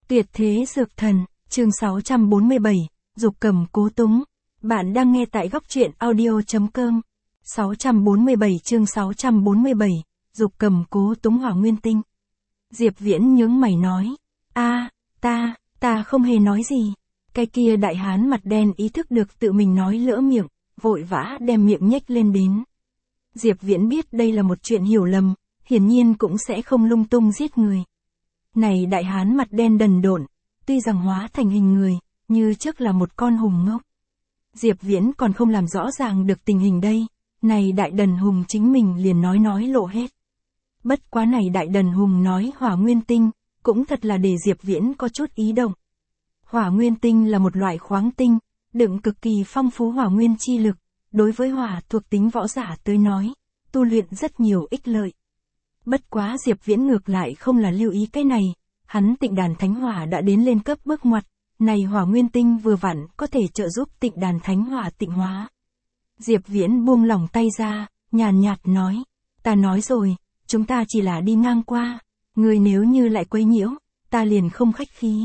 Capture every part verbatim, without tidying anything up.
Tuyệt thế dược thần, chương sáu trăm bốn mươi bảy, Dục cầm cố túng. Bạn đang nghe tại góc truyện audio.com. sáu trăm bốn mươi bảy chương sáu trăm bốn mươi bảy, Dục cầm cố túng hỏa nguyên tinh. Diệp Viễn nhướng mày nói. a ta, ta không hề nói gì. Cái kia đại hán mặt đen ý thức được tự mình nói lỡ miệng, vội vã đem miệng nhếch lên đến. Diệp Viễn biết đây là một chuyện hiểu lầm, hiển nhiên cũng sẽ không lung tung giết người. Này đại hán mặt đen đần độn, tuy rằng hóa thành hình người, như trước là một con hùng ngốc. Diệp Viễn còn không làm rõ ràng được tình hình đây, này đại đần hùng chính mình liền nói nói lộ hết. Bất quá này đại đần hùng nói hỏa nguyên tinh, cũng thật là để Diệp Viễn có chút ý động. Hỏa nguyên tinh là một loại khoáng tinh, đựng cực kỳ phong phú hỏa nguyên chi lực, đối với hỏa thuộc tính võ giả tới nói, tu luyện rất nhiều ích lợi. Bất quá Diệp Viễn ngược lại không là lưu ý cái này, hắn Tịnh Đàn Thánh Hỏa đã đến lên cấp bước ngoặt, này hỏa nguyên tinh vừa vặn có thể trợ giúp Tịnh Đàn Thánh Hỏa tịnh hóa. Diệp Viễn buông lỏng tay ra, nhàn nhạt nói, ta nói rồi, chúng ta chỉ là đi ngang qua, người nếu như lại quấy nhiễu, ta liền không khách khí.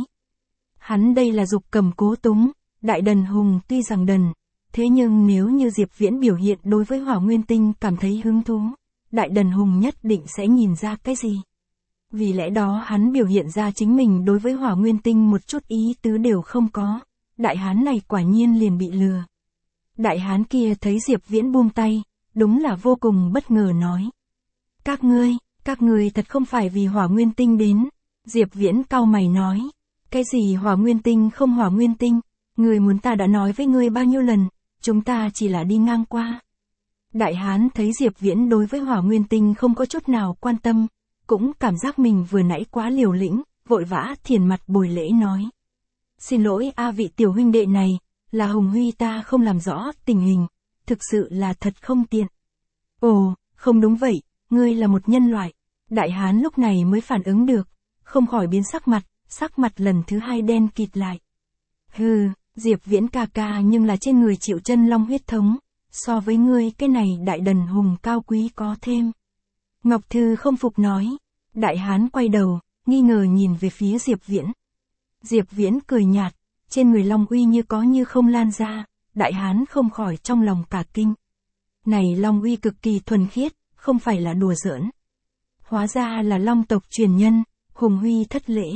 Hắn đây là dục cầm cố túng, đại đần hùng tuy rằng đần, thế nhưng nếu như Diệp Viễn biểu hiện đối với hỏa nguyên tinh cảm thấy hứng thú, đại đần hùng nhất định sẽ nhìn ra cái gì. Vì lẽ đó hắn biểu hiện ra chính mình đối với hỏa nguyên tinh một chút ý tứ đều không có, đại hán này quả nhiên liền bị lừa. Đại hán kia thấy Diệp Viễn buông tay, đúng là vô cùng bất ngờ nói. Các ngươi, các ngươi thật không phải vì hỏa nguyên tinh đến. Diệp Viễn cau mày nói, cái gì hỏa nguyên tinh không hỏa nguyên tinh, người muốn ta đã nói với ngươi bao nhiêu lần, chúng ta chỉ là đi ngang qua. Đại hán thấy Diệp Viễn đối với hỏa nguyên tinh không có chút nào quan tâm, cũng cảm giác mình vừa nãy quá liều lĩnh, vội vã thiền mặt bồi lễ nói. Xin lỗi a vị tiểu huynh đệ này, là Hùng Huy ta không làm rõ tình hình, thực sự là thật không tiện. Ồ, không đúng vậy, ngươi là một nhân loại. Đại hán lúc này mới phản ứng được, không khỏi biến sắc mặt, sắc mặt lần thứ hai đen kịt lại. Hừ, Diệp Viễn ca ca nhưng là trên người chịu chân long huyết thống, so với ngươi cái này đại đần hùng cao quý có thêm. Ngọc Thư không phục nói, đại hán quay đầu, nghi ngờ nhìn về phía Diệp Viễn. Diệp Viễn cười nhạt, trên người long uy như có như không lan ra, đại hán không khỏi trong lòng cả kinh. Này long uy cực kỳ thuần khiết, không phải là đùa giỡn. Hóa ra là long tộc truyền nhân, Hùng Huy thất lễ.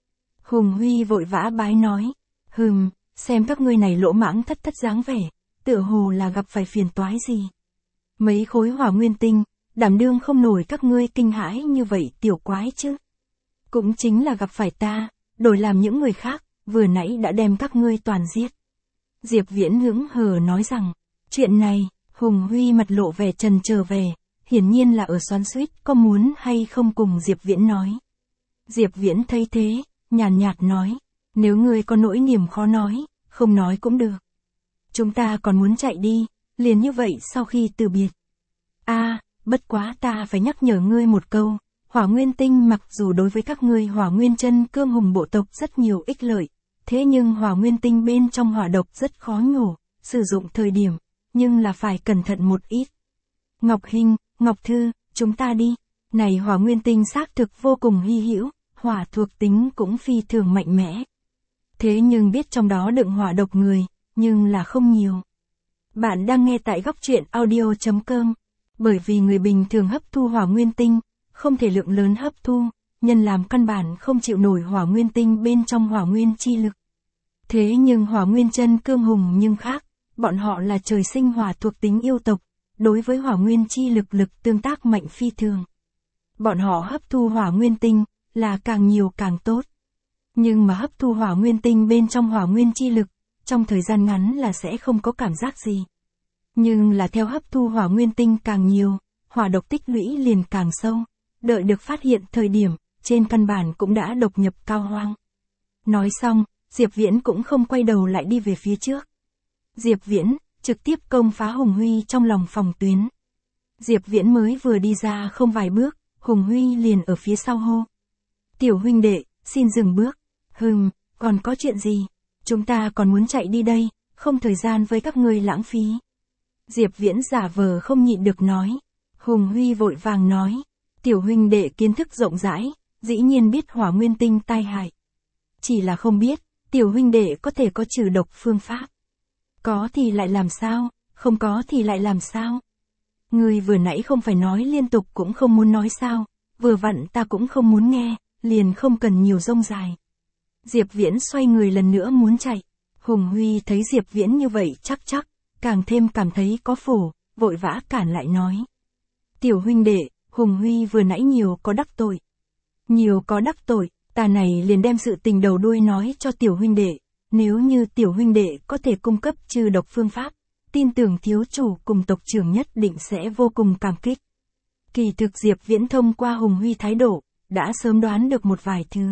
Hùng Huy vội vã bái nói, hừm, xem các ngươi này lỗ mãng thất thất dáng vẻ, tựa hồ là gặp phải phiền toái gì. Mấy khối hỏa nguyên tinh, đảm đương không nổi các ngươi kinh hãi như vậy tiểu quái chứ. Cũng chính là gặp phải ta, đổi làm những người khác, vừa nãy đã đem các ngươi toàn giết. Diệp Viễn hững hờ nói rằng, chuyện này, Hùng Huy mặt lộ vẻ trần chờ về, hiển nhiên là ở xoắn xuýt có muốn hay không cùng Diệp Viễn nói. Diệp Viễn thấy thế, nhàn nhạt nói, nếu ngươi có nỗi niềm khó nói, không nói cũng được. Chúng ta còn muốn chạy đi, liền như vậy sau khi từ biệt. a bất quá ta phải nhắc nhở ngươi một câu, hỏa nguyên tinh mặc dù đối với các ngươi hỏa nguyên chân cương hùng bộ tộc rất nhiều ích lợi, thế nhưng hỏa nguyên tinh bên trong hỏa độc rất khó nhổ, sử dụng thời điểm, nhưng là phải cẩn thận một ít. Ngọc Hinh, Ngọc Thư, chúng ta đi, này hỏa nguyên tinh xác thực vô cùng hy hữu, hỏa thuộc tính cũng phi thường mạnh mẽ. Thế nhưng biết trong đó đựng hỏa độc người, nhưng là không nhiều. Bạn đang nghe tại góc truyện audio.com. Bởi vì người bình thường hấp thu hỏa nguyên tinh, không thể lượng lớn hấp thu, nhân làm căn bản không chịu nổi hỏa nguyên tinh bên trong hỏa nguyên chi lực. Thế nhưng hỏa nguyên chân cương hùng nhưng khác, bọn họ là trời sinh hỏa thuộc tính yêu tộc, đối với hỏa nguyên chi lực lực tương tác mạnh phi thường. Bọn họ hấp thu hỏa nguyên tinh, là càng nhiều càng tốt. Nhưng mà hấp thu hỏa nguyên tinh bên trong hỏa nguyên chi lực, trong thời gian ngắn là sẽ không có cảm giác gì. Nhưng là theo hấp thu hỏa nguyên tinh càng nhiều, hỏa độc tích lũy liền càng sâu, đợi được phát hiện thời điểm, trên căn bản cũng đã độc nhập cao hoang. Nói xong, Diệp Viễn cũng không quay đầu lại đi về phía trước. Diệp Viễn, trực tiếp công phá Hùng Huy trong lòng phòng tuyến. Diệp Viễn mới vừa đi ra không vài bước, Hùng Huy liền ở phía sau hô. Tiểu huynh đệ, xin dừng bước. Hừm, còn có chuyện gì? Chúng ta còn muốn chạy đi đây, không thời gian với các ngươi lãng phí. Diệp Viễn giả vờ không nhịn được nói. Hùng Huy vội vàng nói. Tiểu huynh đệ kiến thức rộng rãi, dĩ nhiên biết hỏa nguyên tinh tai hại. chỉ là không biết, tiểu huynh đệ có thể có trừ độc phương pháp. Có thì lại làm sao, không có thì lại làm sao? Ngươi vừa nãy không phải nói liên tục cũng không muốn nói sao, vừa vặn ta cũng không muốn nghe, liền không cần nhiều rông dài. Diệp Viễn xoay người lần nữa muốn chạy. Hùng Huy thấy Diệp Viễn như vậy chắc chắc, càng thêm cảm thấy có phổ, vội vã cản lại nói. Tiểu huynh đệ, Hùng Huy vừa nãy nhiều có đắc tội. Nhiều có đắc tội, ta này liền đem sự tình đầu đuôi nói cho tiểu huynh đệ, nếu như tiểu huynh đệ có thể cung cấp trừ độc phương pháp, tin tưởng thiếu chủ cùng tộc trưởng nhất định sẽ vô cùng cảm kích. Kỳ thực Diệp Viễn thông qua Hùng Huy thái độ, đã sớm đoán được một vài thứ.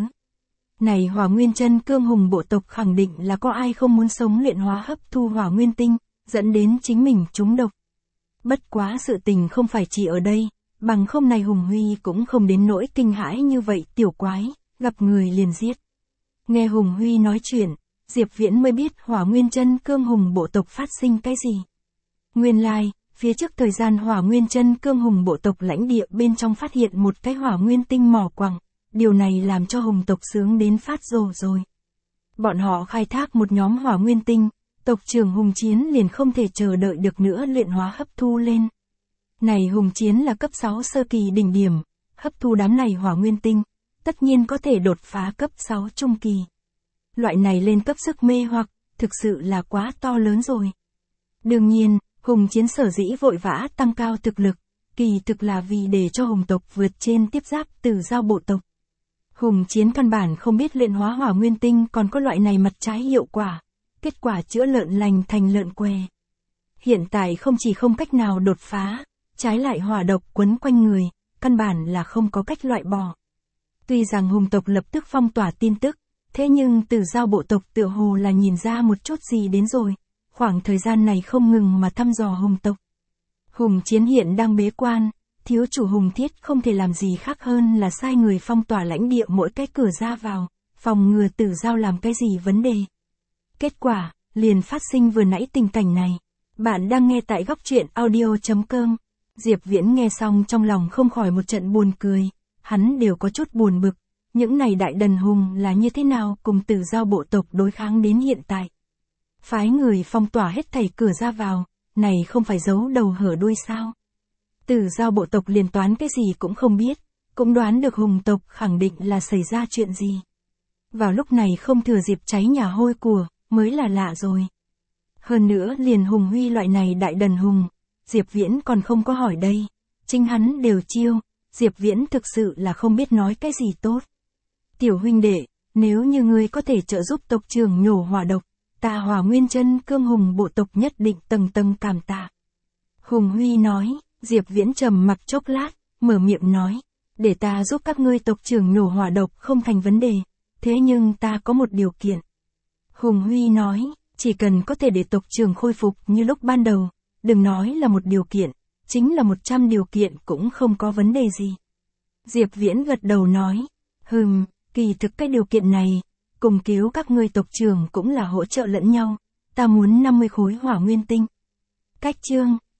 Này Hỏa Nguyên Chân Cương Hùng bộ tộc khẳng định là có ai không muốn sống luyện hóa hấp thu hỏa nguyên tinh, dẫn đến chính mình trúng độc. Bất quá sự tình không phải chỉ ở đây, bằng không này Hùng Huy cũng không đến nỗi kinh hãi như vậy tiểu quái, gặp người liền giết. Nghe Hùng Huy nói chuyện, Diệp Viễn mới biết Hỏa Nguyên Chân Cương Hùng bộ tộc phát sinh cái gì. Nguyên lai, like, phía trước thời gian Hỏa Nguyên Chân Cương Hùng bộ tộc lãnh địa bên trong phát hiện một cái hỏa nguyên tinh mỏ quặng, điều này làm cho hùng tộc sướng đến phát rồ rồi. Bọn họ khai thác một nhóm hỏa nguyên tinh, tộc trưởng Hùng Chiến liền không thể chờ đợi được nữa luyện hóa hấp thu lên. Này Hùng Chiến là cấp sáu sơ kỳ đỉnh điểm, hấp thu đám này hỏa nguyên tinh, tất nhiên có thể đột phá cấp sáu trung kỳ. Loại này lên cấp sức mê hoặc, thực sự là quá to lớn rồi. Đương nhiên, Hùng Chiến sở dĩ vội vã tăng cao thực lực, kỳ thực là vì để cho hùng tộc vượt trên tiếp giáp từ giao bộ tộc. Hùng Chiến căn bản không biết luyện hóa hỏa nguyên tinh còn có loại này mặt trái hiệu quả, kết quả chữa lợn lành thành lợn què. Hiện tại không chỉ không cách nào đột phá, trái lại hỏa độc quấn quanh người, căn bản là không có cách loại bỏ. Tuy rằng hùng tộc lập tức phong tỏa tin tức, thế nhưng từ giao bộ tộc tựa hồ là nhìn ra một chút gì đến rồi, khoảng thời gian này không ngừng mà thăm dò hùng tộc. Hùng Chiến hiện đang bế quan, thiếu chủ Hùng Thiết không thể làm gì khác hơn là sai người phong tỏa lãnh địa mỗi cái cửa ra vào, phòng ngừa tử giao làm cái gì vấn đề. Kết quả, liền phát sinh vừa nãy tình cảnh này. Bạn đang nghe tại góc truyện audio chấm com. Diệp Viễn nghe xong trong lòng không khỏi một trận buồn cười, hắn đều có chút buồn bực, những này đại đần hùng là như thế nào cùng tử giao bộ tộc đối kháng đến hiện tại. Phái người phong tỏa hết thảy cửa ra vào, này không phải giấu đầu hở đuôi sao. Tử giao bộ tộc liền toán cái gì cũng không biết, cũng đoán được hùng tộc khẳng định là xảy ra chuyện gì. Vào lúc này không thừa dịp cháy nhà hôi của, mới là lạ rồi. Hơn nữa liền Hùng Huy loại này đại đần hùng, Diệp Viễn còn không có hỏi đây, chính hắn đều chiêu, Diệp Viễn thực sự là không biết nói cái gì tốt. Tiểu huynh đệ, nếu như ngươi có thể trợ giúp tộc trưởng nhổ hỏa độc, ta Hỏa Nguyên Chân Cương Hùng bộ tộc nhất định tầng tầng cảm tạ. Hùng Huy nói. Diệp Viễn trầm mặc chốc lát, mở miệng nói, để ta giúp các ngươi tộc trưởng nhổ hỏa độc không thành vấn đề, thế nhưng ta có một điều kiện. Hùng Huy nói, chỉ cần có thể để tộc trưởng khôi phục như lúc ban đầu, đừng nói là một điều kiện, chính là một trăm điều kiện cũng không có vấn đề gì. Diệp Viễn gật đầu nói, hừm, kỳ thực cái điều kiện này, cùng cứu các ngươi tộc trưởng cũng là hỗ trợ lẫn nhau, ta muốn năm mươi khối hỏa nguyên tinh. Cách chương